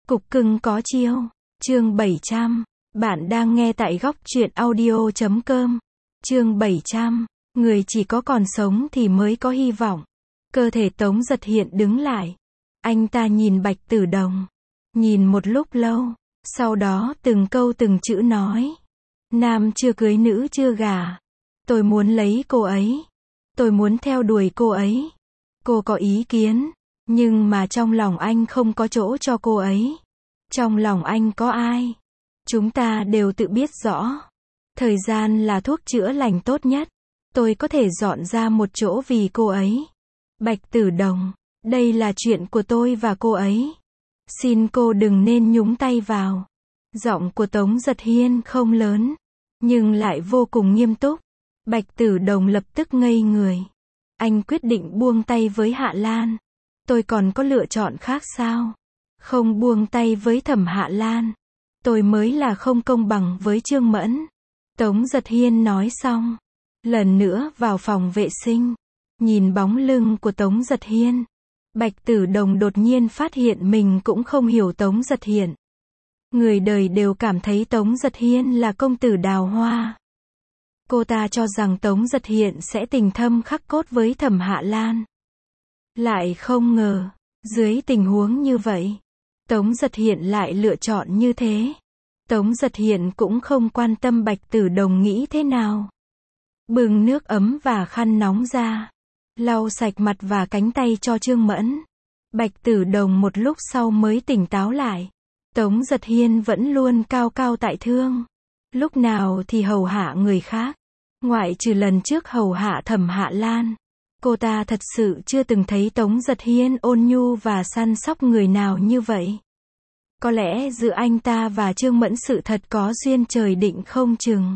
Cục cưng có chiêu. Chương 700. Bạn đang nghe tại góc truyện audio.com. Chương 700. Người chỉ có còn sống thì mới có hy vọng. Cơ thể Tống Giật Hiện đứng lại. Anh ta nhìn Bạch Tử Đồng. Nhìn một lúc lâu. Sau đó từng câu từng chữ nói. Nam chưa cưới nữ chưa gả. Tôi muốn lấy cô ấy. Tôi muốn theo đuổi cô ấy. Cô có ý kiến. Nhưng mà trong lòng anh không có chỗ cho cô ấy. Trong lòng anh có ai? Chúng ta đều tự biết rõ. Thời gian là thuốc chữa lành tốt nhất. Tôi có thể dọn ra một chỗ vì cô ấy. Bạch Tử Đồng, đây là chuyện của tôi và cô ấy. Xin cô đừng nên nhúng tay vào. Giọng của Tống Giật Hiên không lớn, nhưng lại vô cùng nghiêm túc. Bạch Tử Đồng lập tức ngây người. Anh quyết định buông tay với Hạ Lan. Tôi còn có lựa chọn khác sao? Không buông tay với Thẩm Hạ Lan, tôi mới là không công bằng với Trương Mẫn. Tống Giật Hiên nói xong, lần nữa vào phòng vệ sinh. Nhìn bóng lưng của Tống Giật Hiên, Bạch Tử Đồng đột nhiên phát hiện mình cũng không hiểu Tống Giật Hiên. Người đời đều cảm thấy Tống Giật Hiên là công tử đào hoa. Cô ta cho rằng Tống Giật Hiên sẽ tình thâm khắc cốt với Thẩm Hạ Lan. Lại không ngờ, dưới tình huống như vậy, Tống Giật Hiên lại lựa chọn như thế. Tống Giật Hiên cũng không quan tâm Bạch Tử Đồng nghĩ thế nào. Bưng nước ấm và khăn nóng ra, lau sạch mặt và cánh tay cho Trương Mẫn. Bạch Tử Đồng một lúc sau mới tỉnh táo lại. Tống Giật Hiên vẫn luôn cao cao tại thượng. Lúc nào thì hầu hạ người khác. Ngoại trừ lần trước hầu hạ Thẩm Hạ Lan, cô ta thật sự chưa từng thấy Tống Giật Hiên ôn nhu và săn sóc người nào như vậy. Có lẽ giữa anh ta và Trương Mẫn sự thật có duyên trời định không chừng.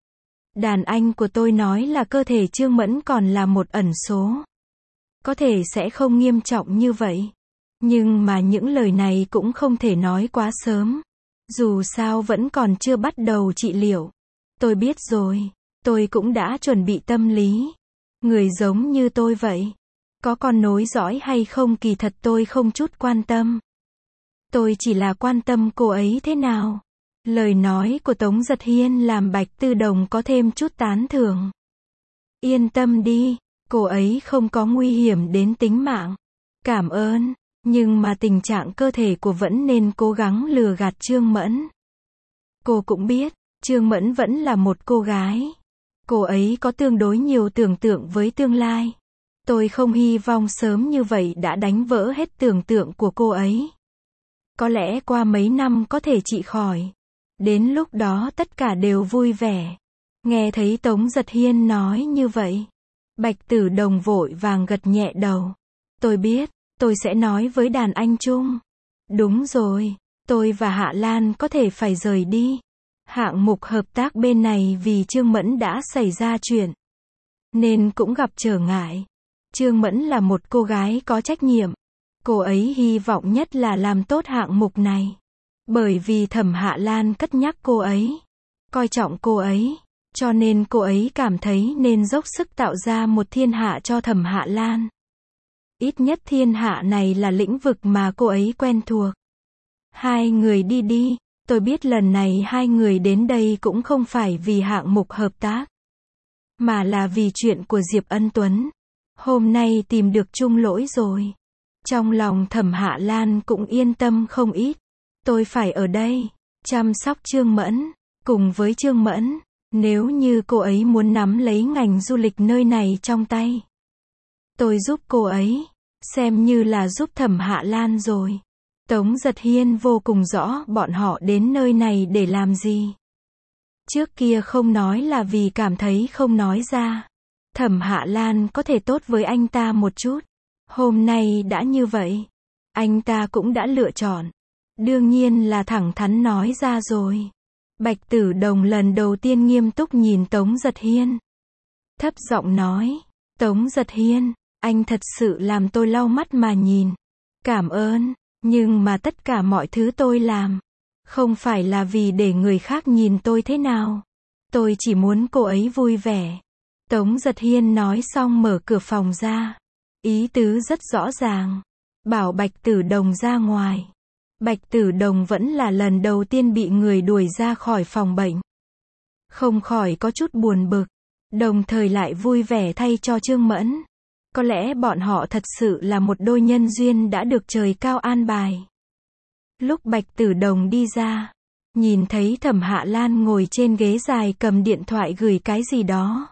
Đàn anh của tôi nói là cơ thể Trương Mẫn còn là một ẩn số. Có thể sẽ không nghiêm trọng như vậy. Nhưng mà những lời này cũng không thể nói quá sớm. Dù sao vẫn còn chưa bắt đầu trị liệu. Tôi biết rồi. Tôi cũng đã chuẩn bị tâm lý. Người giống như tôi vậy. Có con nối dõi hay không kỳ thật tôi không chút quan tâm. Tôi chỉ là quan tâm cô ấy thế nào. Lời nói của Tống Giật Hiên làm Bạch Tử Đồng có thêm chút tán thưởng. Yên tâm đi, cô ấy không có nguy hiểm đến tính mạng. Cảm ơn, nhưng mà tình trạng cơ thể của vẫn nên cố gắng lừa gạt Trương Mẫn. Cô cũng biết, Trương Mẫn vẫn là một cô gái. Cô ấy có tương đối nhiều tưởng tượng với tương lai. Tôi không hy vọng sớm như vậy đã đánh vỡ hết tưởng tượng của cô ấy. Có lẽ qua mấy năm có thể trị khỏi. Đến lúc đó tất cả đều vui vẻ. Nghe thấy Tống Giật Hiên nói như vậy, Bạch Tử Đồng vội vàng gật nhẹ đầu. Tôi biết, tôi sẽ nói với đàn anh chung. Đúng rồi, tôi và Hạ Lan có thể phải rời đi. Hạng mục hợp tác bên này vì Trương Mẫn đã xảy ra chuyện, nên cũng gặp trở ngại. Trương Mẫn là một cô gái có trách nhiệm. Cô ấy hy vọng nhất là làm tốt hạng mục này. Bởi vì Thẩm Hạ Lan cất nhắc cô ấy, coi trọng cô ấy, cho nên cô ấy cảm thấy nên dốc sức tạo ra một thiên hạ cho Thẩm Hạ Lan. Ít nhất thiên hạ này là lĩnh vực mà cô ấy quen thuộc. Hai người đi đi, tôi biết lần này hai người đến đây cũng không phải vì hạng mục hợp tác, mà là vì chuyện của Diệp Ân Tuấn. Hôm nay tìm được chung lỗi rồi. Trong lòng Thẩm Hạ Lan cũng yên tâm không ít. Tôi phải ở đây, chăm sóc Trương Mẫn. Cùng với Trương Mẫn, nếu như cô ấy muốn nắm lấy ngành du lịch nơi này trong tay, tôi giúp cô ấy, xem như là giúp Thẩm Hạ Lan rồi. Tống Giật Hiên vô cùng rõ bọn họ đến nơi này để làm gì. Trước kia không nói là vì cảm thấy không nói ra. Thẩm Hạ Lan có thể tốt với anh ta một chút. Hôm nay đã như vậy, anh ta cũng đã lựa chọn. Đương nhiên là thẳng thắn nói ra rồi. Bạch Tử Đồng lần đầu tiên nghiêm túc nhìn Tống Giật Hiên. Thấp giọng nói, Tống Giật Hiên, anh thật sự làm tôi lau mắt mà nhìn. Cảm ơn, nhưng mà tất cả mọi thứ tôi làm, không phải là vì để người khác nhìn tôi thế nào. Tôi chỉ muốn cô ấy vui vẻ. Tống Giật Hiên nói xong mở cửa phòng ra. Ý tứ rất rõ ràng. Bảo Bạch Tử Đồng ra ngoài. Bạch Tử Đồng vẫn là lần đầu tiên bị người đuổi ra khỏi phòng bệnh. Không khỏi có chút buồn bực, đồng thời lại vui vẻ thay cho Trương Mẫn. Có lẽ bọn họ thật sự là một đôi nhân duyên đã được trời cao an bài. Lúc Bạch Tử Đồng đi ra, nhìn thấy Thẩm Hạ Lan ngồi trên ghế dài cầm điện thoại gửi cái gì đó.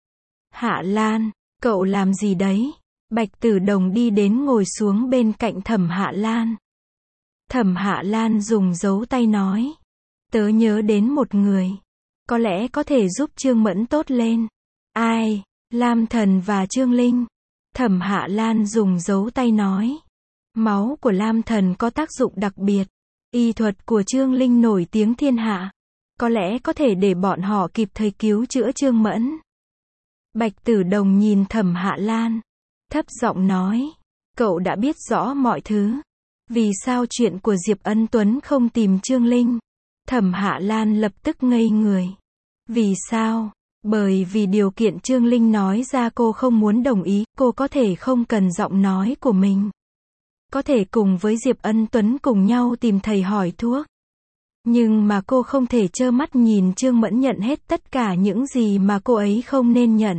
Hạ Lan, cậu làm gì đấy? Bạch Tử Đồng đi đến ngồi xuống bên cạnh Thẩm Hạ Lan. Thẩm Hạ Lan dùng dấu tay nói. Tớ nhớ đến một người. Có lẽ có thể giúp Trương Mẫn tốt lên. Ai? Lam Thần và Trương Linh. Thẩm Hạ Lan dùng dấu tay nói. Máu của Lam Thần có tác dụng đặc biệt. Y thuật của Trương Linh nổi tiếng thiên hạ. Có lẽ có thể để bọn họ kịp thời cứu chữa Trương Mẫn. Bạch Tử Đồng nhìn Thẩm Hạ Lan. Thấp giọng nói. Cậu đã biết rõ mọi thứ. Vì sao chuyện của Diệp Ân Tuấn không tìm Trương Linh? Thẩm Hạ Lan lập tức ngây người. Vì sao? Bởi vì điều kiện Trương Linh nói ra cô không muốn đồng ý, cô có thể không cần giọng nói của mình. Có thể cùng với Diệp Ân Tuấn cùng nhau tìm thầy hỏi thuốc. Nhưng mà cô không thể trơ mắt nhìn Trương Mẫn nhận hết tất cả những gì mà cô ấy không nên nhận.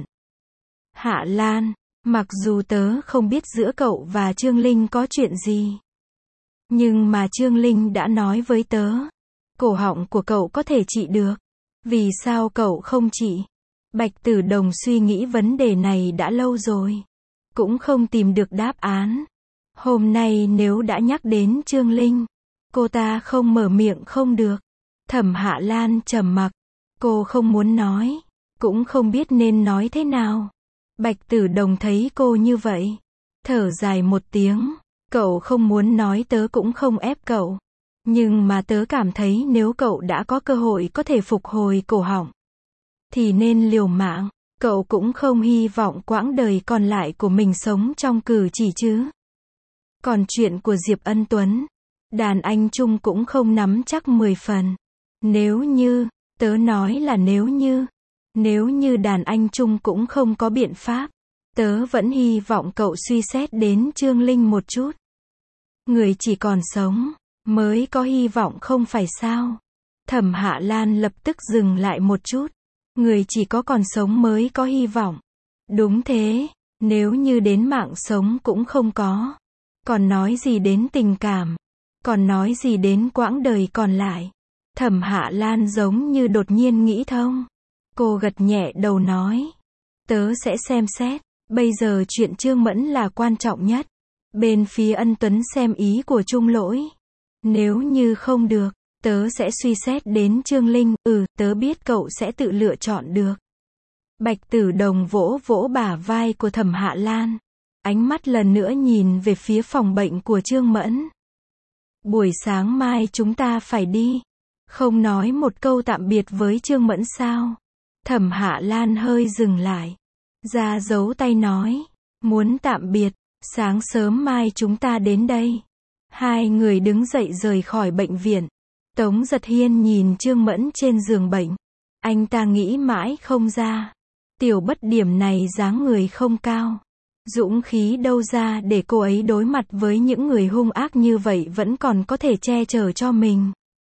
Hạ Lan, mặc dù tớ không biết giữa cậu và Trương Linh có chuyện gì. Nhưng mà Trương Linh đã nói với tớ. Cổ họng của cậu có thể trị được. Vì sao cậu không trị? Bạch Tử Đồng suy nghĩ vấn đề này đã lâu rồi. Cũng không tìm được đáp án. Hôm nay nếu đã nhắc đến Trương Linh, cô ta không mở miệng không được. Thẩm Hạ Lan trầm mặc. Cô không muốn nói. Cũng không biết nên nói thế nào. Bạch Tử Đồng thấy cô như vậy. Thở dài một tiếng. Cậu không muốn nói tớ cũng không ép cậu. Nhưng mà tớ cảm thấy nếu cậu đã có cơ hội có thể phục hồi cổ họng, thì nên liều mạng. Cậu cũng không hy vọng quãng đời còn lại của mình sống trong cử chỉ chứ. Còn chuyện của Diệp Ân Tuấn, đàn anh Trung cũng không nắm chắc 10 phần. Nếu như, tớ nói là nếu như đàn anh Trung cũng không có biện pháp, tớ vẫn hy vọng cậu suy xét đến Trương Linh một chút. Người chỉ còn sống mới có hy vọng không phải sao? Thẩm Hạ Lan lập tức dừng lại một chút. Người chỉ có còn sống mới có hy vọng. Đúng thế, nếu như đến mạng sống cũng không có. Còn nói gì đến tình cảm? Còn nói gì đến quãng đời còn lại? Thẩm Hạ Lan giống như đột nhiên nghĩ thông. Cô gật nhẹ đầu nói. Tớ sẽ xem xét. Bây giờ chuyện Trương Mẫn là quan trọng nhất. Bên phía Ân Tuấn xem ý của Trung Lỗi. Nếu như không được, tớ sẽ suy xét đến Trương Linh. Tớ biết cậu sẽ tự lựa chọn được. Bạch Tử Đồng vỗ vỗ bả vai của Thẩm Hạ Lan. Ánh mắt lần nữa nhìn về phía phòng bệnh của Trương Mẫn. Buổi sáng mai chúng ta phải đi. Không nói một câu tạm biệt với Trương Mẫn sao? Thẩm Hạ Lan hơi dừng lại. Ra dấu tay nói. Muốn tạm biệt, sáng sớm mai chúng ta đến đây. Hai người đứng dậy rời khỏi bệnh viện. Tống Giật Hiên nhìn Trương Mẫn trên giường bệnh. Anh ta nghĩ mãi không ra. Tiểu Bất Điểm này dáng người không cao. Dũng khí đâu ra để cô ấy đối mặt với những người hung ác như vậy vẫn còn có thể che chở cho mình.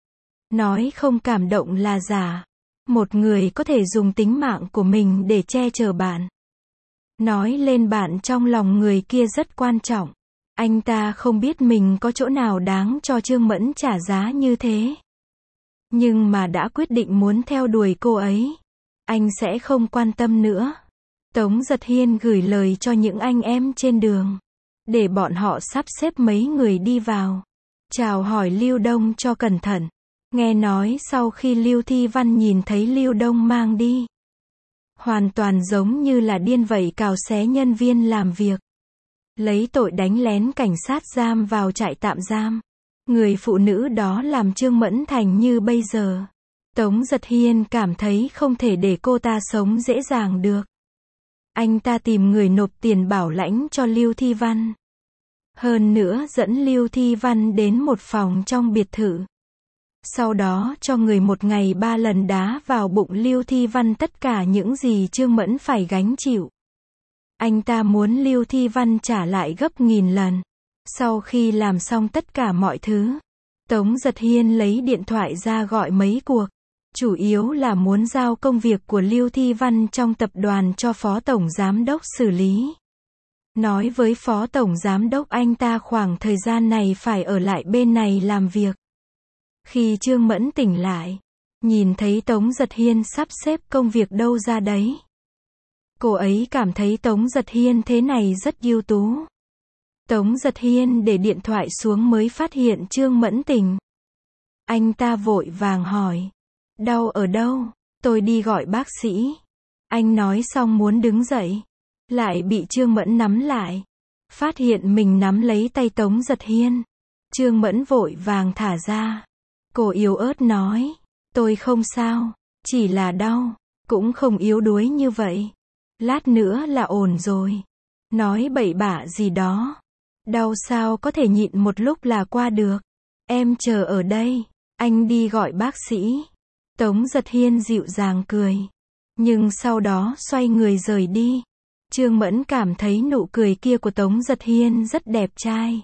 Nói không cảm động là giả. Một người có thể dùng tính mạng của mình để che chở bạn. Nói lên bạn trong lòng người kia rất quan trọng. Anh ta không biết mình có chỗ nào đáng cho Trương Mẫn trả giá như thế. Nhưng mà đã quyết định muốn theo đuổi cô ấy. Anh sẽ không quan tâm nữa. Tống Giật Hiên gửi lời cho những anh em trên đường. Để bọn họ sắp xếp mấy người đi vào. Chào hỏi Lưu Đông cho cẩn thận. Nghe nói sau khi Lưu Thi Văn nhìn thấy Lưu Đông mang đi. Hoàn toàn giống như là điên vậy cào xé nhân viên làm việc. Lấy tội đánh lén cảnh sát giam vào trại tạm giam. Người phụ nữ đó làm Trương Mẫn thành như bây giờ. Tống Giật Hiên cảm thấy không thể để cô ta sống dễ dàng được. Anh ta tìm người nộp tiền bảo lãnh cho Lưu Thi Văn. Hơn nữa dẫn Lưu Thi Văn đến một phòng trong biệt thự. Sau đó cho người một ngày 3 lần đá vào bụng Lưu Thi Văn tất cả những gì Trương Mẫn phải gánh chịu. Anh ta muốn Lưu Thi Văn trả lại gấp nghìn lần. Sau khi làm xong tất cả mọi thứ, Tống Giật Hiên lấy điện thoại ra gọi mấy cuộc. Chủ yếu là muốn giao công việc của Lưu Thi Văn trong tập đoàn cho Phó Tổng Giám đốc xử lý. Nói với Phó Tổng Giám đốc anh ta khoảng thời gian này phải ở lại bên này làm việc. Khi Trương Mẫn tỉnh lại, nhìn thấy Tống Giật Hiên sắp xếp công việc đâu ra đấy. Cô ấy cảm thấy Tống Giật Hiên thế này rất ưu tú. Tống Giật Hiên để điện thoại xuống mới phát hiện Trương Mẫn tỉnh. Anh ta vội vàng hỏi. Đau ở đâu? Tôi đi gọi bác sĩ. Anh nói xong muốn đứng dậy. Lại bị Trương Mẫn nắm lại. Phát hiện mình nắm lấy tay Tống Giật Hiên. Trương Mẫn vội vàng thả ra. Cô yếu ớt nói. Tôi không sao. Chỉ là đau. Cũng không yếu đuối như vậy. Lát nữa là ổn rồi. Nói bậy bạ gì đó. Đau sao có thể nhịn một lúc là qua được. Em chờ ở đây. Anh đi gọi bác sĩ. Tống Giật Hiên dịu dàng cười. Nhưng sau đó xoay người rời đi. Trương Mẫn cảm thấy nụ cười kia của Tống Giật Hiên rất đẹp trai.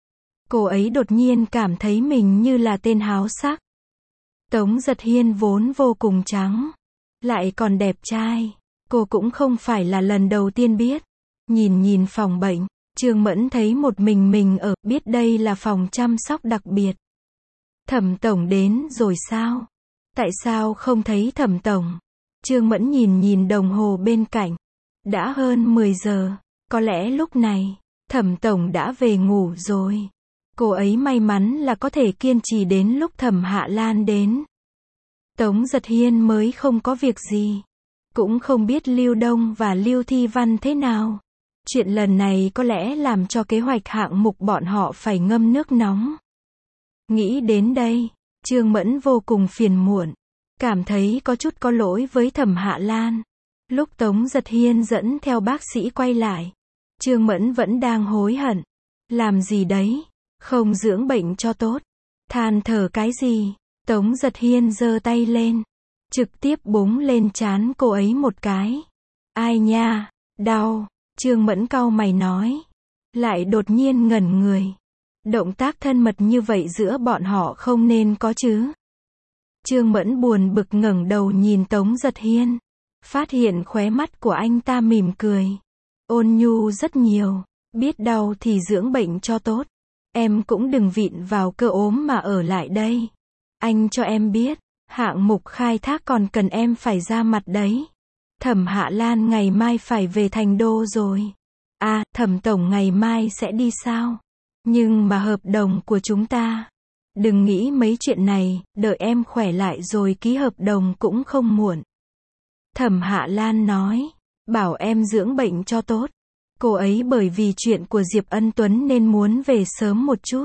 Cô ấy đột nhiên cảm thấy mình như là tên háo sắc. Tống Giật Hiên vốn vô cùng trắng. Lại còn đẹp trai. Cô cũng không phải là lần đầu tiên biết. Nhìn phòng bệnh. Trương Mẫn thấy một mình ở, biết đây là phòng chăm sóc đặc biệt. Thẩm Tổng đến rồi sao? Tại sao không thấy Thẩm Tổng? Trương Mẫn nhìn đồng hồ bên cạnh. Đã hơn 10 giờ, có lẽ lúc này, Thẩm Tổng đã về ngủ rồi. Cô ấy may mắn là có thể kiên trì đến lúc Thẩm Hạ Lan đến. Tống Giật Hiên mới không có việc gì. Cũng không biết Lưu Đông và Lưu Thi Văn thế nào. Chuyện lần này có lẽ làm cho kế hoạch hạng mục bọn họ phải ngâm nước nóng. Nghĩ đến đây, Trương Mẫn vô cùng phiền muộn. Cảm thấy có chút có lỗi với Thẩm Hạ Lan. Lúc Tống Giật Hiên dẫn theo bác sĩ quay lại, Trương Mẫn vẫn đang hối hận. Làm gì đấy? Không dưỡng bệnh cho tốt. Than thở cái gì? Tống Giật Hiên giơ tay lên. Trực tiếp búng lên trán cô ấy một cái. Ai nha? Đau. Trương Mẫn cau mày nói. Lại đột nhiên ngẩn người. Động tác thân mật như vậy giữa bọn họ không nên có chứ. Trương Mẫn buồn bực ngẩng đầu nhìn Tống Giật Hiên. Phát hiện khóe mắt của anh ta mỉm cười. Ôn nhu rất nhiều. Biết đau thì dưỡng bệnh cho tốt. Em cũng đừng vịn vào cơ ốm mà ở lại đây. Anh cho em biết, hạng mục khai thác còn cần em phải ra mặt đấy. Thẩm Hạ Lan ngày mai phải về Thành Đô rồi. À, Thẩm Tổng ngày mai sẽ đi sao? Nhưng mà hợp đồng của chúng ta. Đừng nghĩ mấy chuyện này, đợi em khỏe lại rồi ký hợp đồng cũng không muộn. Thẩm Hạ Lan nói, bảo em dưỡng bệnh cho tốt. Cô ấy bởi vì chuyện của Diệp Ân Tuấn nên muốn về sớm một chút.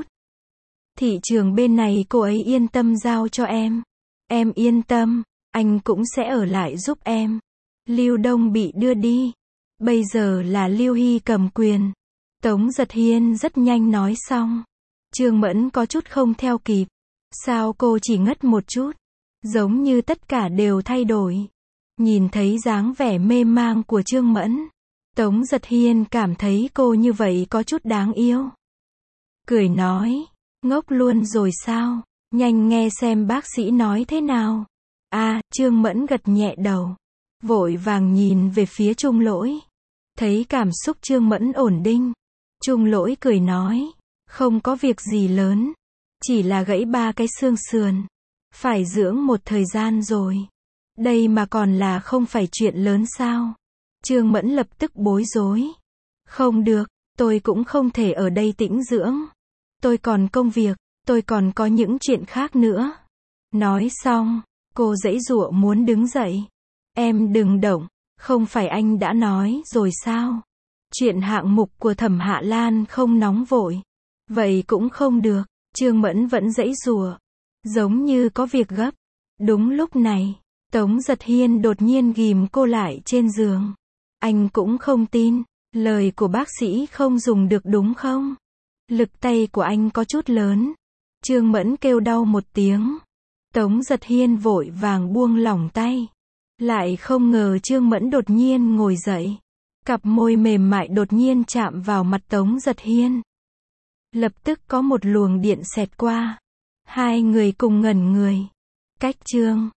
Thị trường bên này cô ấy yên tâm giao cho em. Em yên tâm, anh cũng sẽ ở lại giúp em. Lưu Đông bị đưa đi. Bây giờ là Lưu Hy cầm quyền. Tống Giật Hiên rất nhanh nói xong. Trương Mẫn có chút không theo kịp. Sao cô chỉ ngất một chút? Giống như tất cả đều thay đổi. Nhìn thấy dáng vẻ mê mang của Trương Mẫn. Tống Giật Hiên cảm thấy cô như vậy có chút đáng yêu. Cười nói. Ngốc luôn rồi sao? Nhanh nghe xem bác sĩ nói thế nào. À, Trương Mẫn gật nhẹ đầu. Vội vàng nhìn về phía Trung Lỗi. Thấy cảm xúc Trương Mẫn ổn định. Trung Lỗi cười nói. Không có việc gì lớn. Chỉ là gãy 3 cái xương sườn. Phải dưỡng một thời gian rồi. Đây mà còn là không phải chuyện lớn sao? Trương Mẫn lập tức bối rối. Không được, tôi cũng không thể ở đây tĩnh dưỡng. Tôi còn công việc, tôi còn có những chuyện khác nữa. Nói xong, cô giãy giụa muốn đứng dậy. Em đừng động, không phải anh đã nói rồi sao? Chuyện hạng mục của Thẩm Hạ Lan không nóng vội. Vậy cũng không được, Trương Mẫn vẫn giãy giụa. Giống như có việc gấp. Đúng lúc này, Tống Giật Hiên đột nhiên ghìm cô lại trên giường. Anh cũng không tin, lời của bác sĩ không dùng được đúng không? Lực tay của anh có chút lớn. Trương Mẫn kêu đau một tiếng. Tống Giật Hiên vội vàng buông lỏng tay. Lại không ngờ Trương Mẫn đột nhiên ngồi dậy. Cặp môi mềm mại đột nhiên chạm vào mặt Tống Giật Hiên. Lập tức có một luồng điện xẹt qua. Hai người cùng ngẩn người. Cách chương